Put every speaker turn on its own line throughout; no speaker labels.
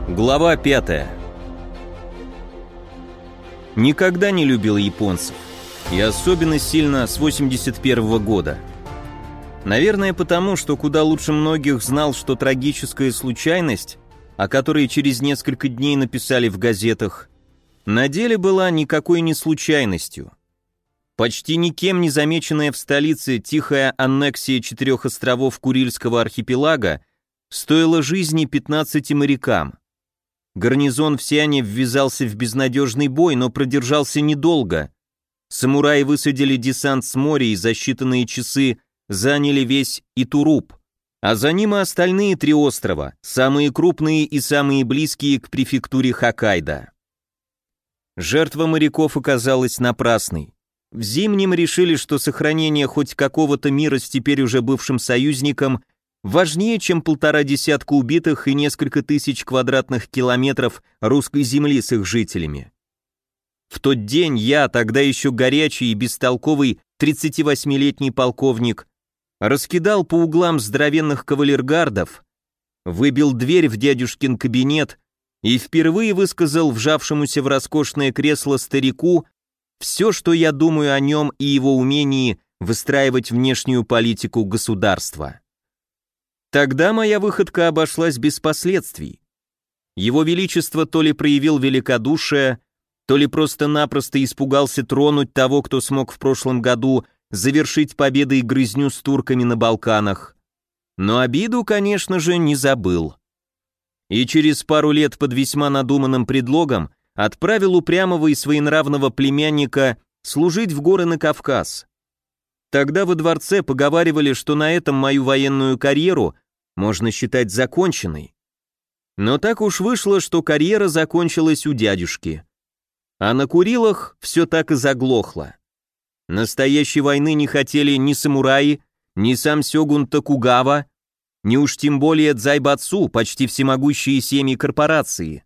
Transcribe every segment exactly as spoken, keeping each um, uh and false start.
Глава пятая. Никогда не любил японцев, и особенно сильно с восемьдесят первого года. Наверное, потому, что куда лучше многих знал, что трагическая случайность, о которой через несколько дней написали в газетах, на деле была никакой не случайностью. Почти никем не замеченная в столице тихая аннексия четырех островов Курильского архипелага стоила жизни пятнадцати морякам. Гарнизон в Сиане ввязался в безнадежный бой, но продержался недолго. Самураи высадили десант с моря и за считанные часы заняли весь Итуруп, а за ним и остальные три острова, самые крупные и самые близкие к префектуре Хоккайдо. Жертва моряков оказалась напрасной. В Зимнем решили, что сохранение хоть какого-то мира с теперь уже бывшим союзником важнее, чем полтора десятка убитых и несколько тысяч квадратных километров русской земли с их жителями. В тот день я, тогда еще горячий и бестолковый тридцативосьмилетний полковник, раскидал по углам здоровенных кавалергардов, выбил дверь в дядюшкин кабинет и впервые высказал вжавшемуся в роскошное кресло старику все, что я думаю о нем и его умении выстраивать внешнюю политику государства. Тогда моя выходка обошлась без последствий. Его Величество то ли проявил великодушие, то ли просто-напросто испугался тронуть того, кто смог в прошлом году завершить победой грызню с турками на Балканах. Но обиду, конечно же, не забыл. И через пару лет под весьма надуманным предлогом отправил упрямого и своенравного племянника служить в горы на Кавказ. Тогда во дворце поговаривали, что на этом мою военную карьеру можно считать законченной. Но так уж вышло, что карьера закончилась у дядюшки. А на Курилах все так и заглохло. Настоящей войны не хотели ни самураи, ни сам сёгун Токугава, ни уж тем более дзайбацу, почти всемогущие семьи корпорации.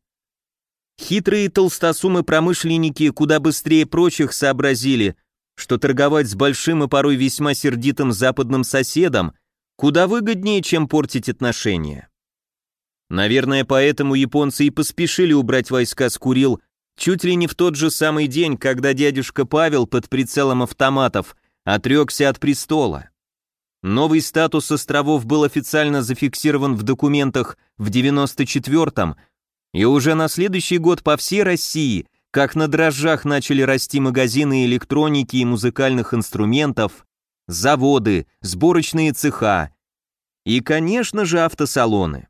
Хитрые толстосумы-промышленники куда быстрее прочих сообразили, что торговать с большим и порой весьма сердитым западным соседом куда выгоднее, чем портить отношения. Наверное, поэтому японцы и поспешили убрать войска с Курил чуть ли не в тот же самый день, когда дядюшка Павел под прицелом автоматов отрекся от престола. Новый статус островов был официально зафиксирован в документах в девяносто четвёртом, и уже на следующий год по всей России как на дрожжах начали расти магазины электроники и музыкальных инструментов, заводы, сборочные цеха и, конечно же, автосалоны.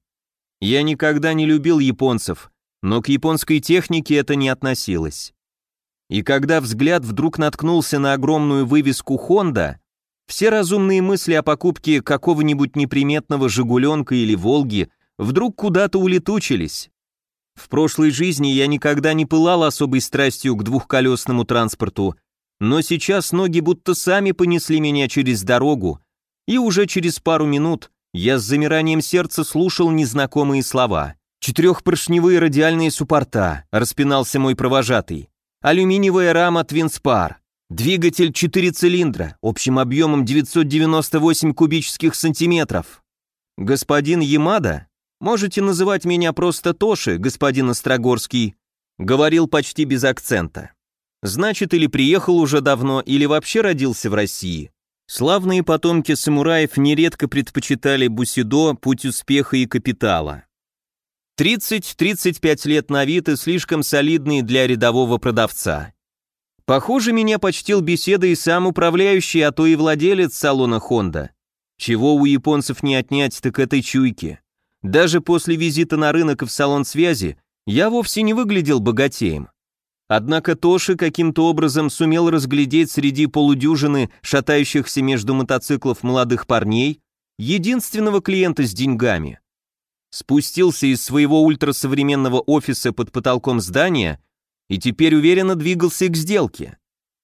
Я никогда не любил японцев, но к японской технике это не относилось. И когда взгляд вдруг наткнулся на огромную вывеску Honda, все разумные мысли о покупке какого-нибудь неприметного «Жигуленка» или «Волги» вдруг куда-то улетучились. В прошлой жизни я никогда не пылал особой страстью к двухколесному транспорту, но сейчас ноги будто сами понесли меня через дорогу, и уже через пару минут я с замиранием сердца слушал незнакомые слова. «Четырехпоршневые радиальные суппорта», — распинался мой провожатый, «алюминиевая рама Твинспар, двигатель четыре цилиндра, общим объемом девятьсот девяносто восемь кубических сантиметров. Господин Ямада, можете называть меня просто Тоши, господин Острогорский», говорил почти без акцента. Значит, или приехал уже давно, или вообще родился в России. Славные потомки самураев нередко предпочитали бусидо, путь успеха и капитала. тридцать-тридцать пять лет на вид и слишком солидные для рядового продавца. Похоже, меня почтил беседой сам управляющий, а то и владелец салона Honda. Чего у японцев не отнять, так этой чуйки. Даже после визита на рынок и в салон связи я вовсе не выглядел богатеем. Однако Тоши каким-то образом сумел разглядеть среди полудюжины шатающихся между мотоциклов молодых парней единственного клиента с деньгами. Спустился из своего ультрасовременного офиса под потолком здания и теперь уверенно двигался к сделке.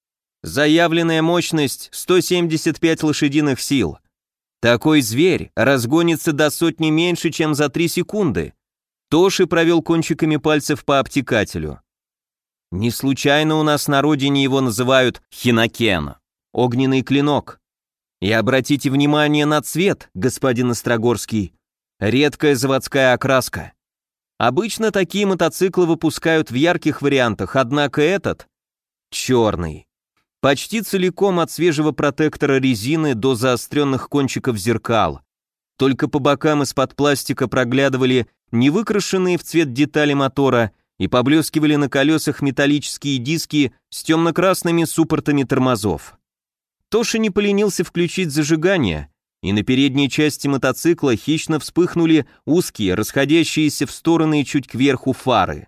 Заявленная мощность сто семьдесят пять лошадиных сил. Такой зверь разгонится до сотни меньше, чем за три секунды. Тоши провел кончиками пальцев по обтекателю. Не случайно у нас на родине его называют хинакен, огненный клинок. И обратите внимание на цвет, господин Острогорский. Редкая заводская окраска. Обычно такие мотоциклы выпускают в ярких вариантах, однако этот — черный. Почти целиком от свежего протектора резины до заостренных кончиков зеркал. Только по бокам из-под пластика проглядывали невыкрашенные в цвет детали мотора и поблескивали на колесах металлические диски с темно-красными суппортами тормозов. Тоша не поленился включить зажигание, и на передней части мотоцикла хищно вспыхнули узкие, расходящиеся в стороны и чуть кверху фары.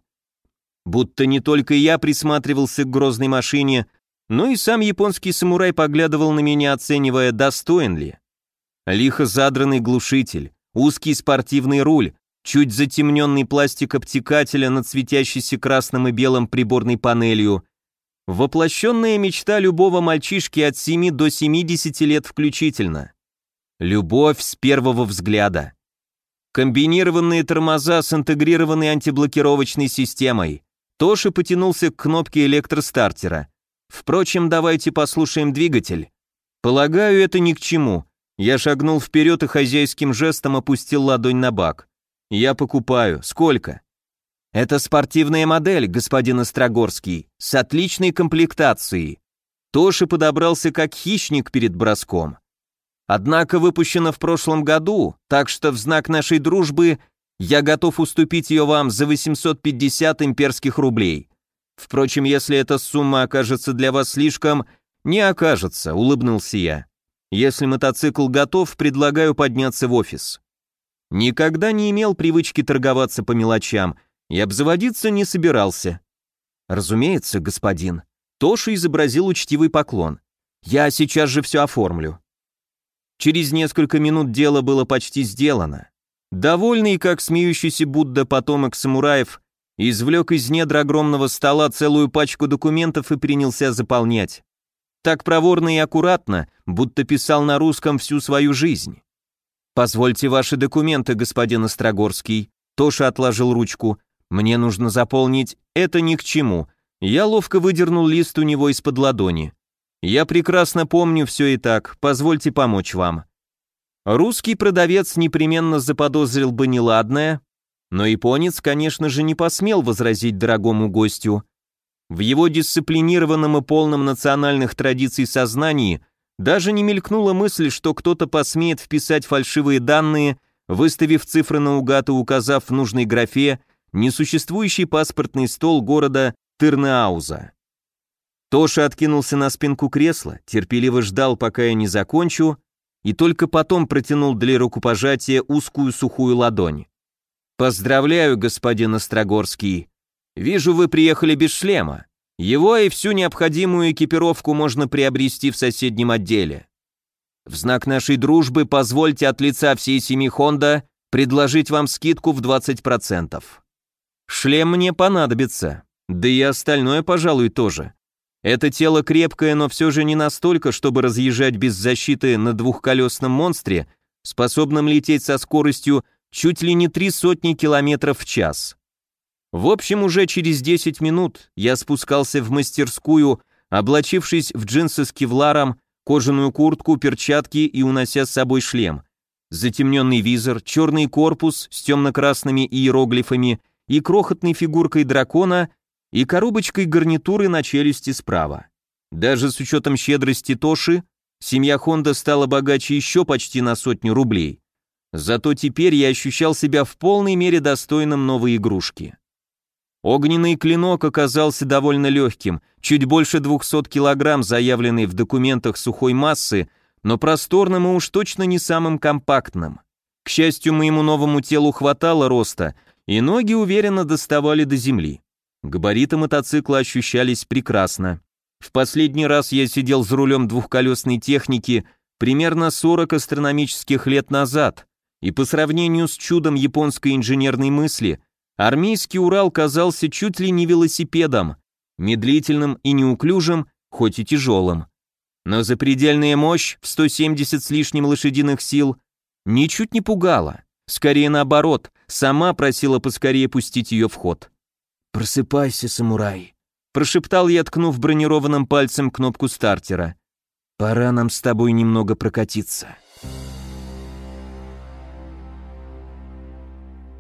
Будто не только я присматривался к грозной машине, но и сам японский самурай поглядывал на меня, оценивая, достоин ли. Лихо задранный глушитель, узкий спортивный руль, чуть затемненный пластик обтекателя над светящейся красным и белым приборной панелью. Воплощенная мечта любого мальчишки от семи до семидесяти лет включительно. Любовь с первого взгляда. Комбинированные тормоза с интегрированной антиблокировочной системой. Тоша потянулся к кнопке электростартера. Впрочем, давайте послушаем двигатель. Полагаю, это ни к чему. Я шагнул вперед и хозяйским жестом опустил ладонь на бак. Я покупаю. Сколько? Это спортивная модель, господин Острогорский, с отличной комплектацией. Тоша подобрался как хищник перед броском. Однако выпущена в прошлом году, так что в знак нашей дружбы я готов уступить ее вам за восемьсот пятьдесят имперских рублей. Впрочем, если эта сумма окажется для вас слишком, не окажется, улыбнулся я. Если мотоцикл готов, предлагаю подняться в офис. Никогда не имел привычки торговаться по мелочам и обзаводиться не собирался. Разумеется, господин. Тоша изобразил учтивый поклон. Я сейчас же все оформлю. Через несколько минут дело было почти сделано. Довольный, как смеющийся Будда потомок самураев, извлек из недр огромного стола целую пачку документов и принялся заполнять. Так проворно и аккуратно, будто писал на русском всю свою жизнь. «Позвольте ваши документы, господин Острогорский». Тоша отложил ручку. «Мне нужно заполнить это ни к чему». Я ловко выдернул лист у него из-под ладони. «Я прекрасно помню все и так, позвольте помочь вам». Русский продавец непременно заподозрил бы неладное, но японец, конечно же, не посмел возразить дорогому гостю. В его дисциплинированном и полном национальных традиций сознании даже не мелькнула мысль, что кто-то посмеет вписать фальшивые данные, выставив цифры наугад и указав в нужной графе несуществующий паспортный стол города Тырныауза. Тоша откинулся на спинку кресла, терпеливо ждал, пока я не закончу, и только потом протянул для рукопожатия узкую сухую ладонь. «Поздравляю, господин Острогорский. Вижу, вы приехали без шлема. Его и всю необходимую экипировку можно приобрести в соседнем отделе. В знак нашей дружбы позвольте от лица всей семьи Honda предложить вам скидку в двадцать процентов. Шлем мне понадобится, да и остальное, пожалуй, тоже. Это тело крепкое, но все же не настолько, чтобы разъезжать без защиты на двухколесном монстре, способном лететь со скоростью чуть ли не три сотни километров в час. В общем, уже через десять минут я спускался в мастерскую, облачившись в джинсы с кевларом, кожаную куртку, перчатки и унося с собой шлем. Затемненный визор, черный корпус с темно-красными иероглифами и крохотной фигуркой дракона и коробочкой гарнитуры на челюсти справа. Даже с учетом щедрости Тоши, семья Honda стала богаче еще почти на сотню рублей. Зато теперь я ощущал себя в полной мере достойным новой игрушки. Огненный клинок оказался довольно легким, чуть больше двухсот килограмм, заявленный в документах сухой массы, но просторным и уж точно не самым компактным. К счастью, моему новому телу хватало роста, и ноги уверенно доставали до земли. Габариты мотоцикла ощущались прекрасно. В последний раз я сидел за рулем двухколесной техники примерно сорок астрономических лет назад, и по сравнению с чудом японской инженерной мысли, армейский Урал казался чуть ли не велосипедом, медлительным и неуклюжим, хоть и тяжелым. Но запредельная мощь в сто семьдесят с лишним лошадиных сил ничуть не пугала, скорее наоборот, сама просила поскорее пустить ее в ход. «Просыпайся, самурай», — прошептал я, ткнув бронированным пальцем кнопку стартера. «Пора нам с тобой немного прокатиться».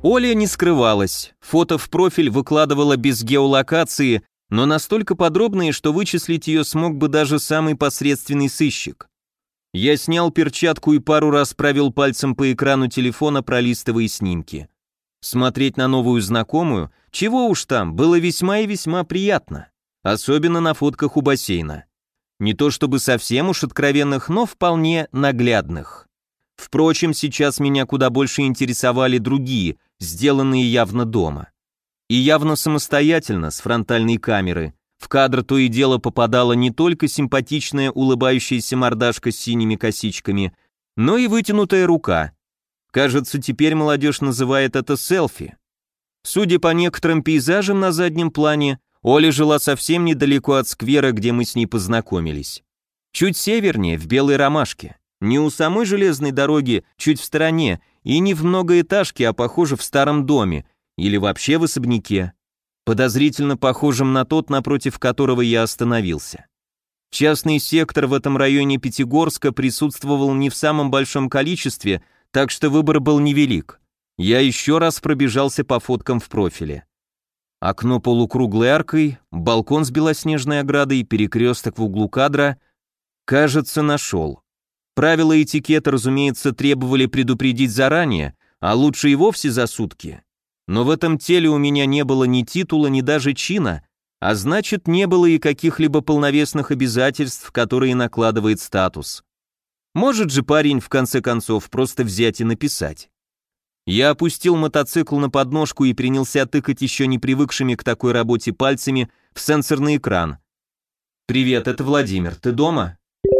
Оля не скрывалась, фото в профиль выкладывала без геолокации, но настолько подробные, что вычислить ее смог бы даже самый посредственный сыщик. Я снял перчатку и пару раз провел пальцем по экрану телефона, пролистывая снимки. Смотреть на новую знакомую, чего уж там, было весьма и весьма приятно, особенно на фотках у бассейна. Не то чтобы совсем уж откровенных, но вполне наглядных. Впрочем, сейчас меня куда больше интересовали другие, сделанные явно дома. И явно самостоятельно, с фронтальной камеры. В кадр то и дело попадала не только симпатичная улыбающаяся мордашка с синими косичками, но и вытянутая рука. Кажется, теперь молодежь называет это селфи. Судя по некоторым пейзажам на заднем плане, Оля жила совсем недалеко от сквера, где мы с ней познакомились. Чуть севернее, в Белой Ромашке. Не у самой железной дороги, чуть в стороне, и не в многоэтажке, а похоже в старом доме, или вообще в особняке. Подозрительно похожим на тот, напротив которого я остановился. Частный сектор в этом районе Пятигорска присутствовал не в самом большом количестве, так что выбор был невелик. Я еще раз пробежался по фоткам в профиле. Окно полукруглой аркой, балкон с белоснежной оградой, перекресток в углу кадра. Кажется, нашел. Правила этикета, разумеется, требовали предупредить заранее, а лучше и вовсе за сутки. Но в этом теле у меня не было ни титула, ни даже чина, а значит, не было и каких-либо полновесных обязательств, которые накладывает статус. Может же парень, в конце концов, просто взять и написать. Я опустил мотоцикл на подножку и принялся тыкать еще не привыкшими к такой работе пальцами в сенсорный экран. «Привет, это Владимир, ты дома?»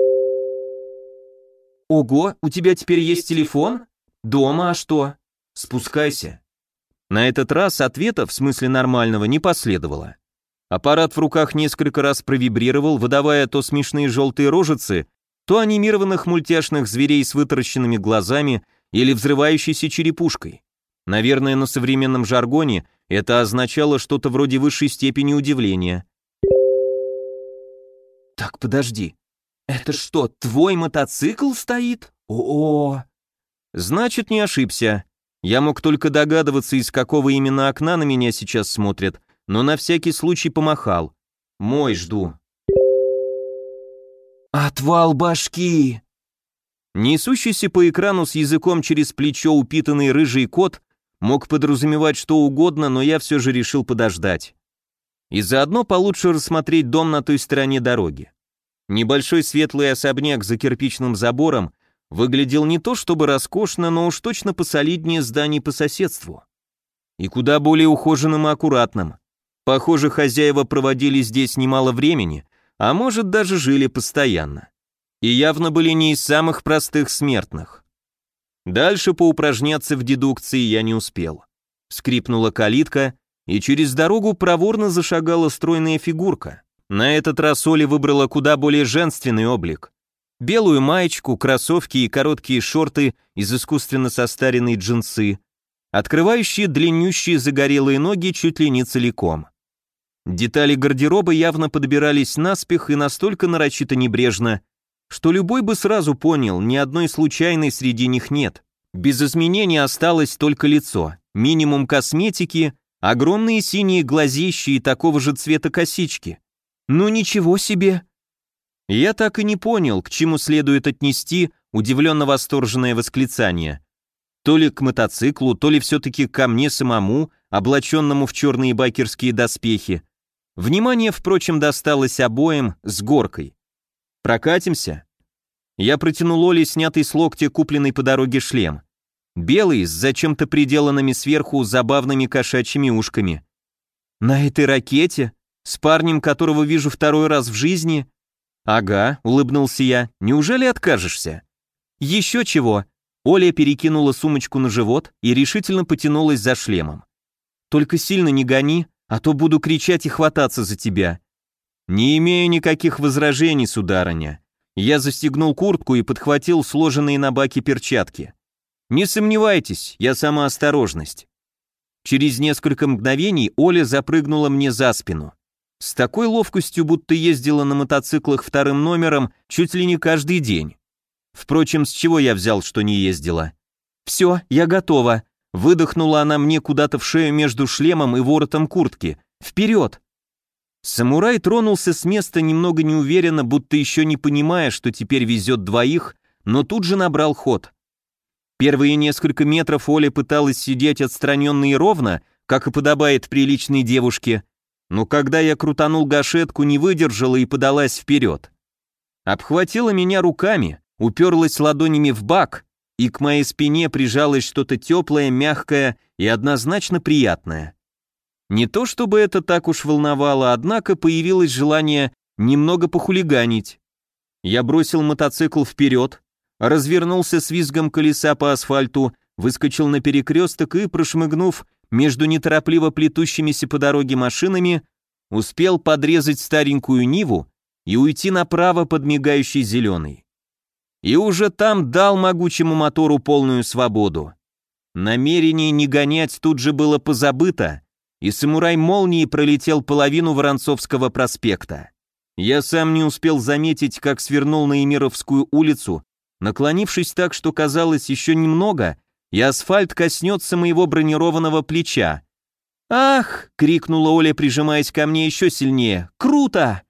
«Ого, у тебя теперь есть телефон? Дома, а что?» «Спускайся». На этот раз ответа, в смысле нормального, не последовало. Аппарат в руках несколько раз провибрировал, выдавая то смешные желтые рожицы, то анимированных мультяшных зверей с вытаращенными глазами или взрывающейся черепушкой. Наверное, на современном жаргоне это означало что-то вроде высшей степени удивления. «Так, подожди, это что, твой мотоцикл стоит? О-о!» Значит, не ошибся. Я мог только догадываться, из какого именно окна на меня сейчас смотрят, но на всякий случай помахал. «Мой жду». «Отвал башки!» Несущийся по экрану с языком через плечо упитанный рыжий кот мог подразумевать что угодно, но я все же решил подождать. И заодно получше рассмотреть дом на той стороне дороги. Небольшой светлый особняк за кирпичным забором выглядел не то чтобы роскошно, но уж точно посолиднее зданий по соседству. И куда более ухоженным и аккуратным. Похоже, хозяева проводили здесь немало времени, а может даже жили постоянно. И явно были не из самых простых смертных. Дальше поупражняться в дедукции я не успел. Скрипнула калитка, и через дорогу проворно зашагала стройная фигурка. На этот раз Оля выбрала куда более женственный облик. Белую маечку, кроссовки и короткие шорты из искусственно состаренной джинсы, открывающие длиннющие загорелые ноги чуть ли не целиком. Детали гардероба явно подбирались наспех и настолько нарочито небрежно, что любой бы сразу понял, ни одной случайной среди них нет. Без изменений осталось только лицо, минимум косметики, огромные синие глазищи и такого же цвета косички. Ну ничего себе! Я так и не понял, к чему следует отнести удивленно восторженное восклицание. То ли к мотоциклу, то ли все-таки ко мне самому, облаченному в черные байкерские доспехи. Внимание, впрочем, досталось обоим с горкой. «Прокатимся?» Я протянул Оле снятый с локтя купленный по дороге шлем. Белый, с зачем-то приделанными сверху забавными кошачьими ушками. «На этой ракете? С парнем, которого вижу второй раз в жизни?» «Ага», — улыбнулся я, — «неужели откажешься?» «Еще чего?» Оля перекинула сумочку на живот и решительно потянулась за шлемом. «Только сильно не гони, а то буду кричать и хвататься за тебя». «Не имею никаких возражений, сударыня». Я застегнул куртку и подхватил сложенные на баке перчатки. «Не сомневайтесь, я сама осторожность». Через несколько мгновений Оля запрыгнула мне за спину. С такой ловкостью, будто ездила на мотоциклах вторым номером чуть ли не каждый день. Впрочем, с чего я взял, что не ездила? «Все, я готова». Выдохнула она мне куда-то в шею между шлемом и воротом куртки. «Вперед!» Самурай тронулся с места немного неуверенно, будто еще не понимая, что теперь везет двоих, но тут же набрал ход. Первые несколько метров Оля пыталась сидеть отстраненно и ровно, как и подобает приличной девушке, но когда я крутанул гашетку, не выдержала и подалась вперед. Обхватила меня руками, уперлась ладонями в бак, и к моей спине прижалось что-то теплое, мягкое и однозначно приятное. Не то чтобы это так уж волновало, однако появилось желание немного похулиганить. Я бросил мотоцикл вперед, развернулся с визгом колеса по асфальту, выскочил на перекресток и, прошмыгнув между неторопливо плетущимися по дороге машинами, успел подрезать старенькую Ниву и уйти направо под мигающий зеленый. И уже там дал могучему мотору полную свободу. Намерение не гонять тут же было позабыто, и самурай молнией пролетел половину Воронцовского проспекта. Я сам не успел заметить, как свернул на Эмировскую улицу, наклонившись так, что казалось еще немного, и асфальт коснется моего бронированного плеча. «Ах!» — крикнула Оля, прижимаясь ко мне еще сильнее. «Круто!»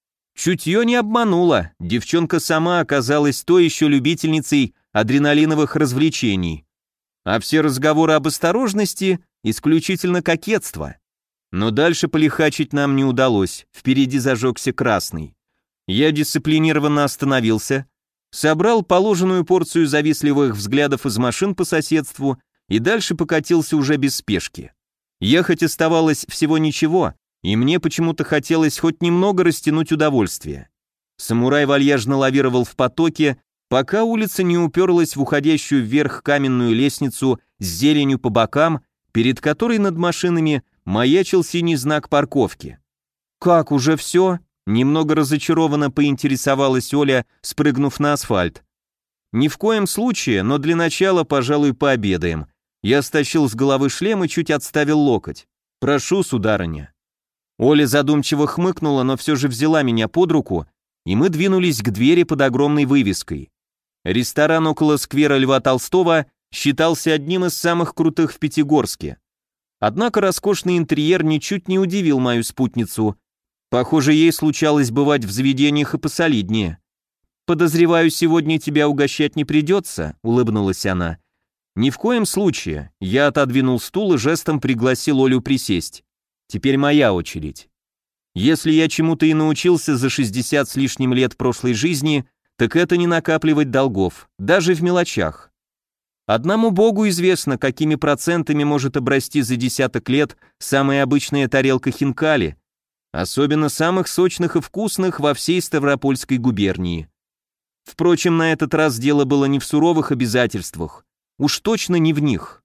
Чутье не обмануло, девчонка сама оказалась той еще любительницей адреналиновых развлечений. А все разговоры об осторожности — исключительно кокетство. Но дальше полихачить нам не удалось, впереди зажегся красный. Я дисциплинированно остановился, собрал положенную порцию завистливых взглядов из машин по соседству и дальше покатился уже без спешки. Ехать оставалось всего ничего, и мне почему-то хотелось хоть немного растянуть удовольствие. Самурай вальяжно лавировал в потоке, пока улица не уперлась в уходящую вверх каменную лестницу с зеленью по бокам, перед которой над машинами маячил синий знак парковки. «Как, уже все?» — немного разочарованно поинтересовалась Оля, спрыгнув на асфальт. «Ни в коем случае, но для начала, пожалуй, пообедаем». Я стащил с головы шлем и чуть отставил локоть. «Прошу, сударыня». Оля задумчиво хмыкнула, но все же взяла меня под руку, и мы двинулись к двери под огромной вывеской. Ресторан около сквера Льва Толстого считался одним из самых крутых в Пятигорске. Однако роскошный интерьер ничуть не удивил мою спутницу. Похоже, ей случалось бывать в заведениях и посолиднее. «Подозреваю, сегодня тебя угощать не придется», — улыбнулась она. «Ни в коем случае». Я отодвинул стул и жестом пригласил Олю присесть. Теперь моя очередь. Если я чему-то и научился за шестьдесят с лишним лет прошлой жизни, так это не накапливать долгов, даже в мелочах. Одному Богу известно, какими процентами может обрасти за десяток лет самая обычная тарелка хинкали, особенно самых сочных и вкусных во всей Ставропольской губернии. Впрочем, на этот раз дело было не в суровых обязательствах, уж точно не в них.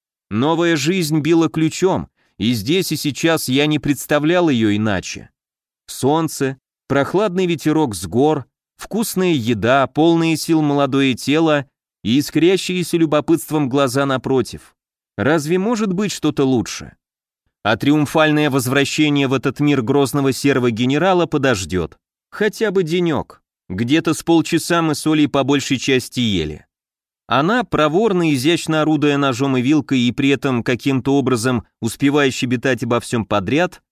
Новая жизнь била ключом, и здесь и сейчас я не представлял ее иначе. Солнце, прохладный ветерок с гор, вкусная еда, полные сил молодое тело и искрящиеся любопытством глаза напротив. Разве может быть что-то лучше? А триумфальное возвращение в этот мир грозного серого генерала подождет. Хотя бы денек. Где-то с полчаса мы с Олей по большей части ели. Она, проворно, изящно орудуя ножом и вилкой и при этом каким-то образом успевая щебетать обо всем подряд,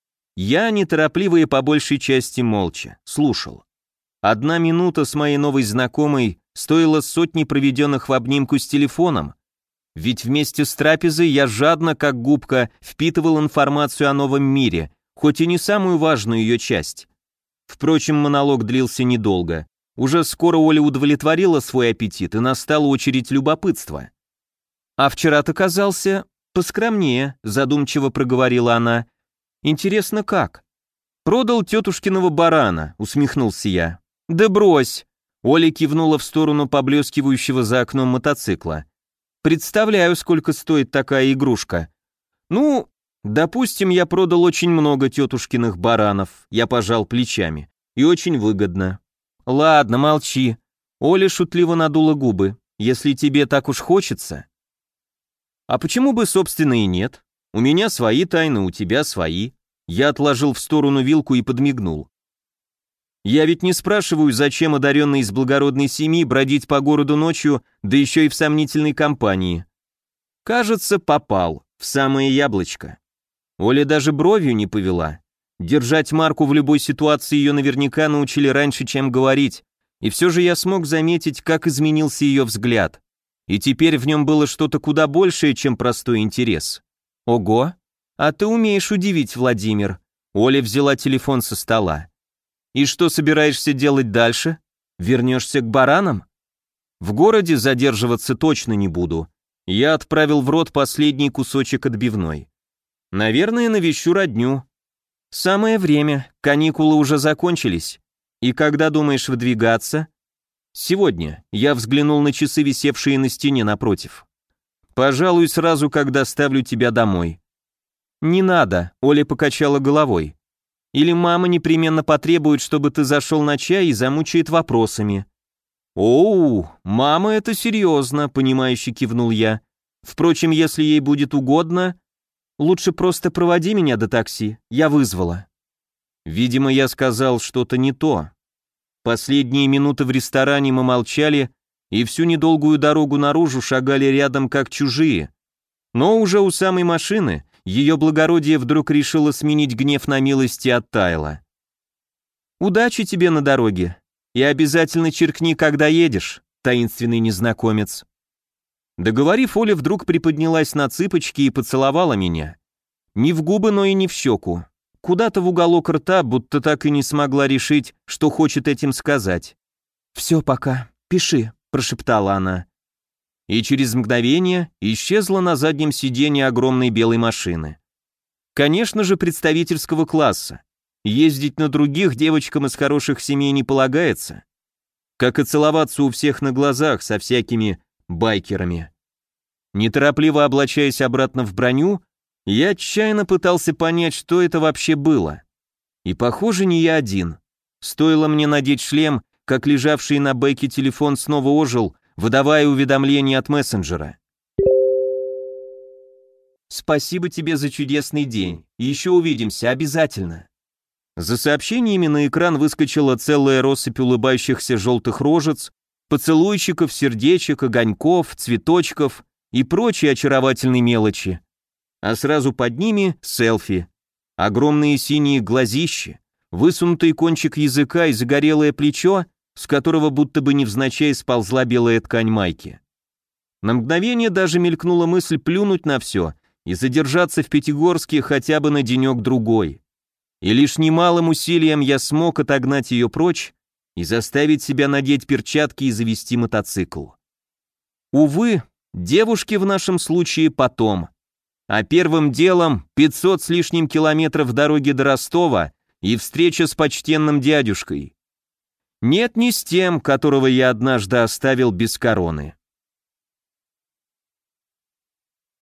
я, неторопливо и по большей части молча, слушал. Одна минута с моей новой знакомой стоила сотни проведенных в обнимку с телефоном, ведь вместе с трапезой я жадно, как губка, впитывал информацию о новом мире, хоть и не самую важную ее часть. Впрочем, монолог длился недолго. Уже скоро Оля удовлетворила свой аппетит, и настала очередь любопытства. «А вчера ты казался поскромнее», — задумчиво проговорила она. «Интересно, как?» «Продал тетушкиного барана», — усмехнулся я. «Да брось!» — Оля кивнула в сторону поблескивающего за окном мотоцикла. «Представляю, сколько стоит такая игрушка». «Ну, допустим, я продал очень много тетушкиных баранов», — я пожал плечами. «И очень выгодно». «Ладно, молчи». Оля шутливо надула губы. «Если тебе так уж хочется». «А почему бы, собственно, и нет? У меня свои тайны, у тебя свои». Я отложил в сторону вилку и подмигнул. «Я ведь не спрашиваю, зачем одаренный из благородной семьи бродить по городу ночью, да еще и в сомнительной компании. Кажется, попал, в самое яблочко. Оля даже бровью не повела. Держать марку в любой ситуации ее наверняка научили раньше, чем говорить, и все же я смог заметить, как изменился ее взгляд. И теперь в нем было что-то куда большее, чем простой интерес. Ого, а ты умеешь удивить, Владимир. Оля взяла телефон со стола. И что собираешься делать дальше? Вернешься к баранам? В городе задерживаться точно не буду. Я отправил в рот последний кусочек отбивной. Наверное, навещу родню. Самое время, каникулы уже закончились. И когда думаешь выдвигаться? Сегодня. Я взглянул на часы, висевшие на стене напротив. Пожалуй, сразу, когда доставлю тебя домой. Не надо, Оля покачала головой. Или мама непременно потребует, чтобы ты зашел на чай и замучает вопросами. Оу, мама, это серьезно, понимающе кивнул я. Впрочем, если ей будет угодно, лучше просто проводи меня до такси, я вызвала. Видимо, я сказал что-то не то. Последние минуты в ресторане мы молчали и всю недолгую дорогу наружу шагали рядом как чужие. Но уже у самой машины ее благородие вдруг решило сменить гнев на милость и оттаяло. «Удачи тебе на дороге и обязательно черкни, когда едешь, таинственный незнакомец». Договорив, Оля вдруг приподнялась на цыпочки и поцеловала меня. Не в губы, но и не в щеку. Куда-то в уголок рта, будто так и не смогла решить, что хочет этим сказать. «Все, пока, пиши», — прошептала она. И через мгновение исчезла на заднем сиденье огромной белой машины. Конечно же, представительского класса. Ездить на других девочкам из хороших семей не полагается. Как и целоваться у всех на глазах со всякими байкерами. Неторопливо облачаясь обратно в броню, я отчаянно пытался понять, что это вообще было. И похоже, не я один. Стоило мне надеть шлем, как лежавший на бэке телефон снова ожил, выдавая уведомление от мессенджера. «Спасибо тебе за чудесный день. Еще увидимся, обязательно». За сообщениями на экран выскочила целая россыпь улыбающихся желтых рожец, поцелуйчиков, сердечек, огоньков, цветочков и прочей очаровательной мелочи. А сразу под ними селфи. Огромные синие глазищи, высунутый кончик языка и загорелое плечо, с которого будто бы невзначай сползла белая ткань майки. На мгновение даже мелькнула мысль плюнуть на все и задержаться в Пятигорске хотя бы на денек-другой. И лишь немалым усилием я смог отогнать ее прочь и заставить себя надеть перчатки и завести мотоцикл. Увы, девушки в нашем случае потом. А первым делом пятьсот с лишним километров дороги до Ростова и встреча с почтенным дядюшкой. Нет, не с тем, которого я однажды оставил без короны.